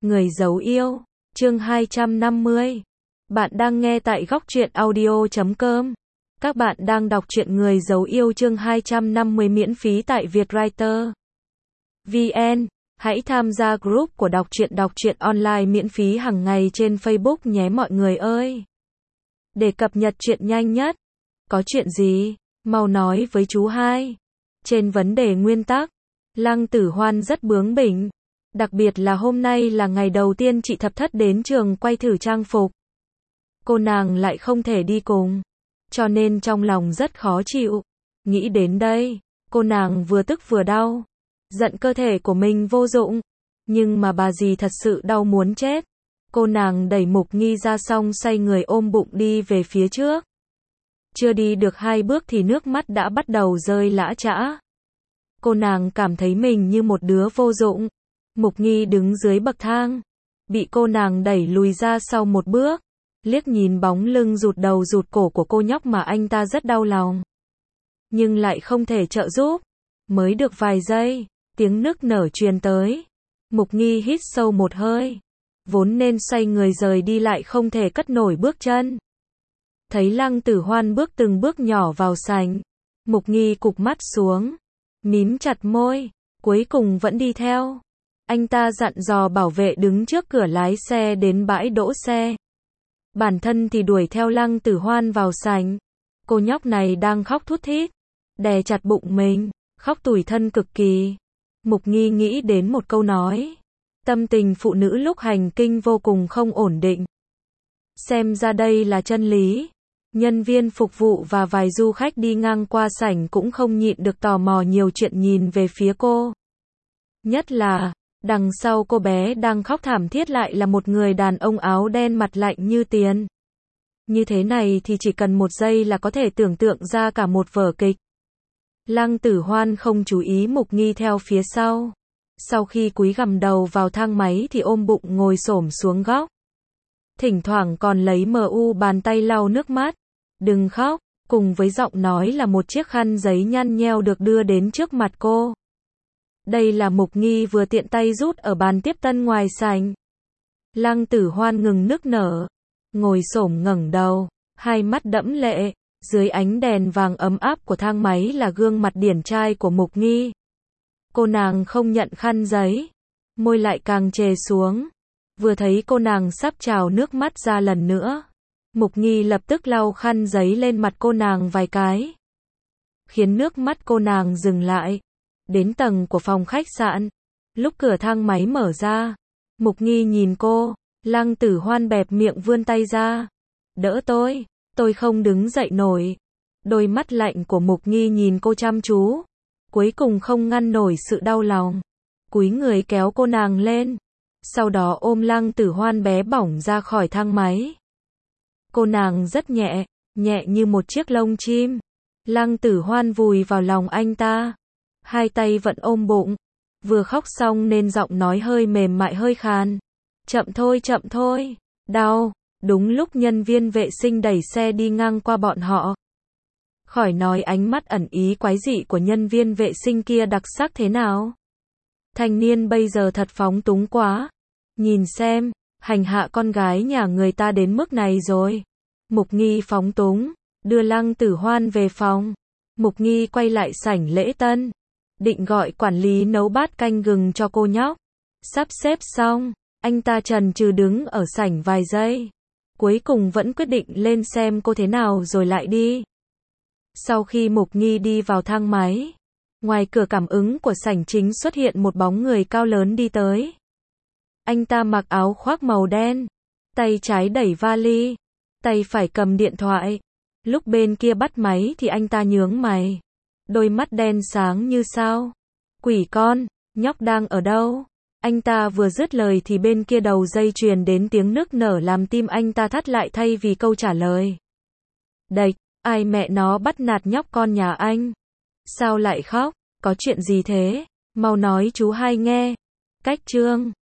Người giấu yêu, chương 250. Bạn đang nghe tại góc truyện audio.com. Các bạn đang đọc truyện Người giấu yêu chương 250 miễn phí tại Vietwriter VN. Hãy tham gia group của đọc truyện online miễn phí hàng ngày trên Facebook nhé mọi người ơi. Để cập nhật truyện nhanh nhất. Có chuyện gì? Mau nói với chú hai. Trên vấn đề nguyên tắc, Lăng Tử Hoan rất bướng bỉnh. Đặc biệt là hôm nay là ngày đầu tiên chị Thập Thất đến trường quay thử trang phục. Cô nàng lại không thể đi cùng. Cho nên trong lòng rất khó chịu. Nghĩ đến đây, cô nàng vừa tức vừa đau. Giận cơ thể của mình vô dụng. Nhưng mà bà dì thật sự đau muốn chết. Cô nàng đẩy Mục Nghi ra xong xoay người ôm bụng đi về phía trước. Chưa đi được 2 bước thì nước mắt đã bắt đầu rơi lã chã. Cô nàng cảm thấy mình như một đứa vô dụng. Mục Nghi đứng dưới bậc thang, bị cô nàng đẩy lùi ra sau một bước, liếc nhìn bóng lưng rụt đầu rụt cổ của cô nhóc mà anh ta rất đau lòng. Nhưng lại không thể trợ giúp. Mới được vài giây, tiếng nức nở truyền tới. Mục Nghi hít sâu một hơi. Vốn nên xoay người rời đi lại không thể cất nổi bước chân. Thấy Lăng Tử Hoan bước từng bước nhỏ vào sảnh. Mục Nghi cụp mắt xuống, mím chặt môi, cuối cùng vẫn đi theo. Anh ta dặn dò bảo vệ đứng trước cửa lái xe đến bãi đỗ xe. Bản thân thì đuổi theo Lăng Tử Hoan vào sảnh. Cô nhóc này đang khóc thút thít, đè chặt bụng mình, khóc tủi thân cực kỳ. Mục Nghi nghĩ đến một câu nói. Tâm tình phụ nữ lúc hành kinh vô cùng không ổn định. Xem ra đây là chân lý. Nhân viên phục vụ và vài du khách đi ngang qua sảnh cũng không nhịn được tò mò nhiều chuyện nhìn về phía cô. Nhất là, đằng sau cô bé đang khóc thảm thiết lại là một người đàn ông áo đen mặt lạnh như tiền. Như thế này thì chỉ cần một giây là có thể tưởng tượng ra cả một vở kịch. Lăng Tử Hoan không chú ý Mục Nghi theo phía sau. Sau khi cúi gằm đầu vào thang máy thì ôm bụng ngồi xổm xuống góc. Thỉnh thoảng còn lấy bàn tay lau nước mắt. Đừng khóc, cùng với giọng nói là một chiếc khăn giấy nhăn nheo được đưa đến trước mặt cô. Đây là Mục Nghi vừa tiện tay rút ở bàn tiếp tân ngoài sảnh. Lăng Tử Hoan ngừng nức nở, ngồi xổm ngẩng đầu, hai mắt đẫm lệ, dưới ánh đèn vàng ấm áp của thang máy là gương mặt điển trai của Mục Nghi. Cô nàng không nhận khăn giấy, môi lại càng trề xuống. Vừa thấy cô nàng sắp trào nước mắt ra lần nữa, Mục Nghi lập tức lau khăn giấy lên mặt cô nàng vài cái, khiến nước mắt cô nàng dừng lại. Đến tầng của phòng khách sạn, lúc cửa thang máy mở ra, Mục Nghi nhìn cô, Lăng Tử Hoan bẹp miệng vươn tay ra. Đỡ tôi không đứng dậy nổi. Đôi mắt lạnh của Mục Nghi nhìn cô chăm chú, cuối cùng không ngăn nổi sự đau lòng. Cúi người kéo cô nàng lên, sau đó ôm Lăng Tử Hoan bé bỏng ra khỏi thang máy. Cô nàng rất nhẹ, nhẹ như một chiếc lông chim. Lăng Tử Hoan vùi vào lòng anh ta. Hai tay vẫn ôm bụng. Vừa khóc xong nên giọng nói hơi mềm mại hơi khàn. Chậm thôi, đau. Đúng lúc nhân viên vệ sinh đẩy xe đi ngang qua bọn họ. Khỏi nói ánh mắt ẩn ý quái dị của nhân viên vệ sinh kia đặc sắc thế nào. Thanh niên bây giờ thật phóng túng quá. Nhìn xem, hành hạ con gái nhà người ta đến mức này rồi. Mục Nghi phóng túng, đưa Lăng Tử Hoan về phòng. Mục Nghi quay lại sảnh lễ tân, định gọi quản lý nấu bát canh gừng cho cô nhóc. Sắp xếp xong, anh ta chần chừ đứng ở sảnh vài giây. Cuối cùng vẫn quyết định lên xem cô thế nào rồi lại đi. Sau khi Mục Nghi đi vào thang máy, ngoài cửa cảm ứng của sảnh chính xuất hiện một bóng người cao lớn đi tới. Anh ta mặc áo khoác màu đen, tay trái đẩy vali, tay phải cầm điện thoại. Lúc bên kia bắt máy thì anh ta nhướng mày, đôi mắt đen sáng như sao. Quỷ con, nhóc đang ở đâu? Anh ta vừa dứt lời thì bên kia đầu dây truyền đến tiếng nức nở làm tim anh ta thắt lại thay vì câu trả lời. Đệch, ai mẹ nó bắt nạt nhóc con nhà anh? Sao lại khóc? Có chuyện gì thế? Mau nói chú hai nghe. Cách chương